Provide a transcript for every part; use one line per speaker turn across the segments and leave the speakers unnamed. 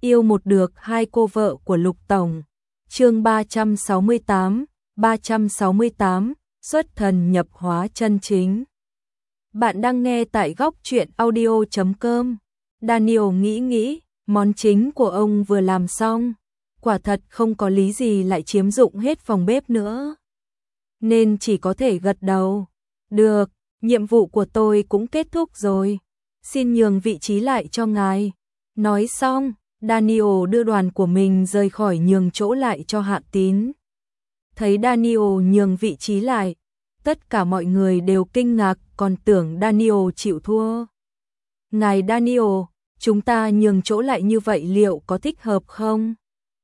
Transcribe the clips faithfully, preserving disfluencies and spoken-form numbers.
Yêu một được hai cô vợ của Lục Tổng. Chương ba trăm sáu mươi tám, ba trăm sáu mươi tám, xuất thần nhập hóa chân chính. Bạn đang nghe tại góc truyện audio chấm com. Daniel nghĩ nghĩ, món chính của ông vừa làm xong, quả thật không có lý gì lại chiếm dụng hết phòng bếp nữa. Nên chỉ có thể gật đầu. Được, nhiệm vụ của tôi cũng kết thúc rồi. Xin nhường vị trí lại cho ngài. Nói xong, Daniel đưa đoàn của mình rời khỏi nhường chỗ lại cho Hạ Tín. Thấy Daniel nhường vị trí lại, tất cả mọi người đều kinh ngạc, còn tưởng Daniel chịu thua. Ngài Daniel, chúng ta nhường chỗ lại như vậy liệu có thích hợp không?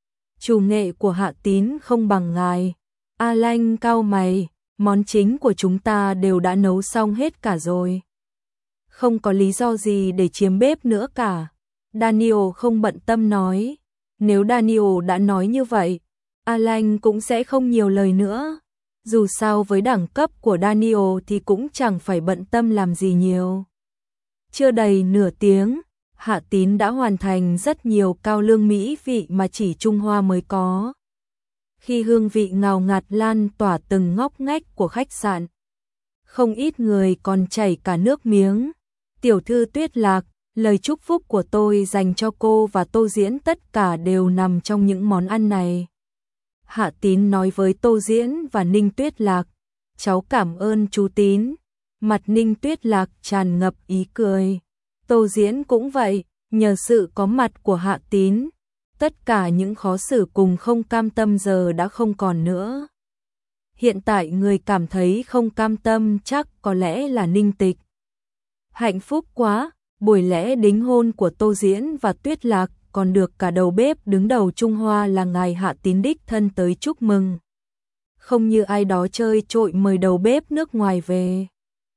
Chủ nghệ của Hạ Tín không bằng ngài. Alan cau mày, món chính của chúng ta đều đã nấu xong hết cả rồi. Không có lý do gì để chiếm bếp nữa cả. Daniel không bận tâm nói. Nếu Daniel đã nói như vậy, Alan cũng sẽ không nhiều lời nữa. Dù sao với đẳng cấp của Daniel thì cũng chẳng phải bận tâm làm gì nhiều. Chưa đầy nửa tiếng, Hạ Tín đã hoàn thành rất nhiều cao lương mỹ vị mà chỉ Trung Hoa mới có. Khi hương vị ngào ngạt lan tỏa từng ngóc ngách của khách sạn, không ít người còn chảy cả nước miếng. Tiểu thư Tuyết Lạc, lời chúc phúc của tôi dành cho cô và Tô Diễn tất cả đều nằm trong những món ăn này. Hạ Tín nói với Tô Diễn và Ninh Tuyết Lạc. Cháu cảm ơn chú Tín. Mặt Ninh Tuyết Lạc tràn ngập ý cười. Tô Diễn cũng vậy, nhờ sự có mặt của Hạ Tín, tất cả những khó xử cùng không cam tâm giờ đã không còn nữa. Hiện tại người cảm thấy không cam tâm chắc có lẽ là Ninh Tịch. Hạnh phúc quá, buổi lễ đính hôn của Tô Diễn và Tuyết Lạc còn được cả đầu bếp đứng đầu Trung Hoa là ngài Hạ Tín đích thân tới chúc mừng. Không như ai đó chơi trội mời đầu bếp nước ngoài về.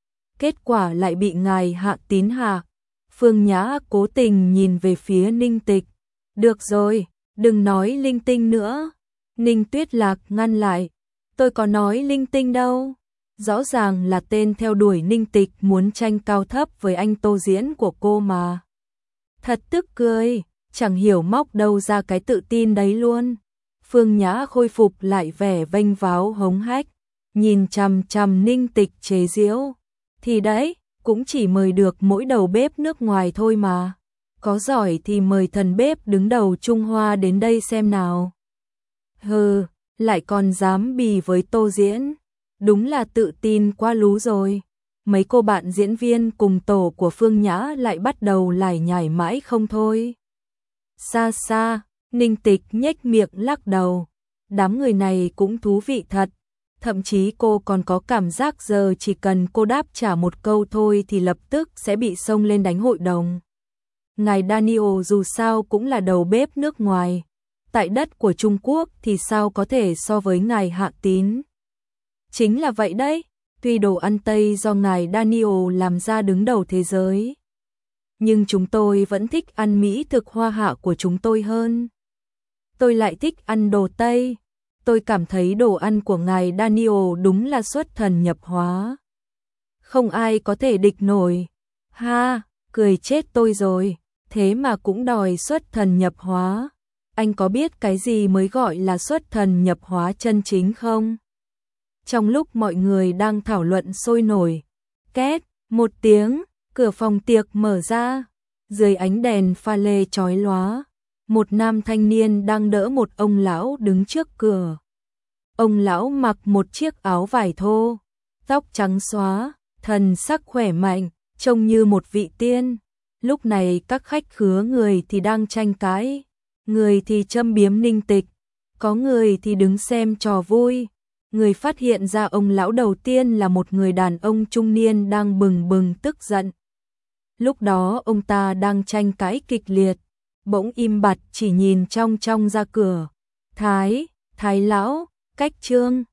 Kết quả lại bị ngài Hạ Tín hạ. Phương Nhã cố tình nhìn về phía Ninh Tịch. Được rồi, đừng nói linh tinh nữa. Ninh Tuyết Lạc ngăn lại. Tôi có nói linh tinh đâu. Rõ ràng là tên theo đuổi Ninh Tịch muốn tranh cao thấp với anh Tô Diễn của cô mà. Thật tức cười, chẳng hiểu móc đâu ra cái tự tin đấy luôn. Phương Nhã khôi phục lại vẻ vênh váo hống hách, nhìn chằm chằm Ninh Tịch chế giễu. Thì đấy, cũng chỉ mời được mỗi đầu bếp nước ngoài thôi mà. Có giỏi thì mời thần bếp đứng đầu Trung Hoa đến đây xem nào. Hừ, lại còn dám bì với Tô Diễn. Đúng là tự tin quá lú rồi. Mấy cô bạn diễn viên cùng tổ của Phương Nhã lại bắt đầu lải nhải mãi không thôi. Xa xa, Ninh Tịch nhếch miệng lắc đầu. Đám người này cũng thú vị thật. Thậm chí cô còn có cảm giác giờ chỉ cần cô đáp trả một câu thôi thì lập tức sẽ bị xông lên đánh hội đồng. Ngài Daniel dù sao cũng là đầu bếp nước ngoài. Tại đất của Trung Quốc thì sao có thể so với ngài Hạ Tín. Chính là vậy đấy, tuy đồ ăn Tây do ngài Daniel làm ra đứng đầu thế giới. Nhưng chúng tôi vẫn thích ăn mỹ thực Hoa Hạ của chúng tôi hơn. Tôi lại thích ăn đồ Tây. Tôi cảm thấy đồ ăn của ngài Daniel đúng là xuất thần nhập hóa. Không ai có thể địch nổi. Ha, cười chết tôi rồi, thế mà cũng đòi xuất thần nhập hóa. Anh có biết cái gì mới gọi là xuất thần nhập hóa chân chính không? Trong lúc mọi người đang thảo luận sôi nổi, két, một tiếng, cửa phòng tiệc mở ra. Dưới ánh đèn pha lê chói lóa, một nam thanh niên đang đỡ một ông lão đứng trước cửa. Ông lão mặc một chiếc áo vải thô, tóc trắng xóa, thần sắc khỏe mạnh, trông như một vị tiên. Lúc này các khách khứa người thì đang tranh cãi, người thì châm biếm Ninh Tịch, có người thì đứng xem trò vui. Người phát hiện ra ông lão đầu tiên là một người đàn ông trung niên đang bừng bừng tức giận. Lúc đó ông ta đang tranh cãi kịch liệt, bỗng im bặt chỉ nhìn trong trong ra cửa. Thái, Thái lão, cách trương,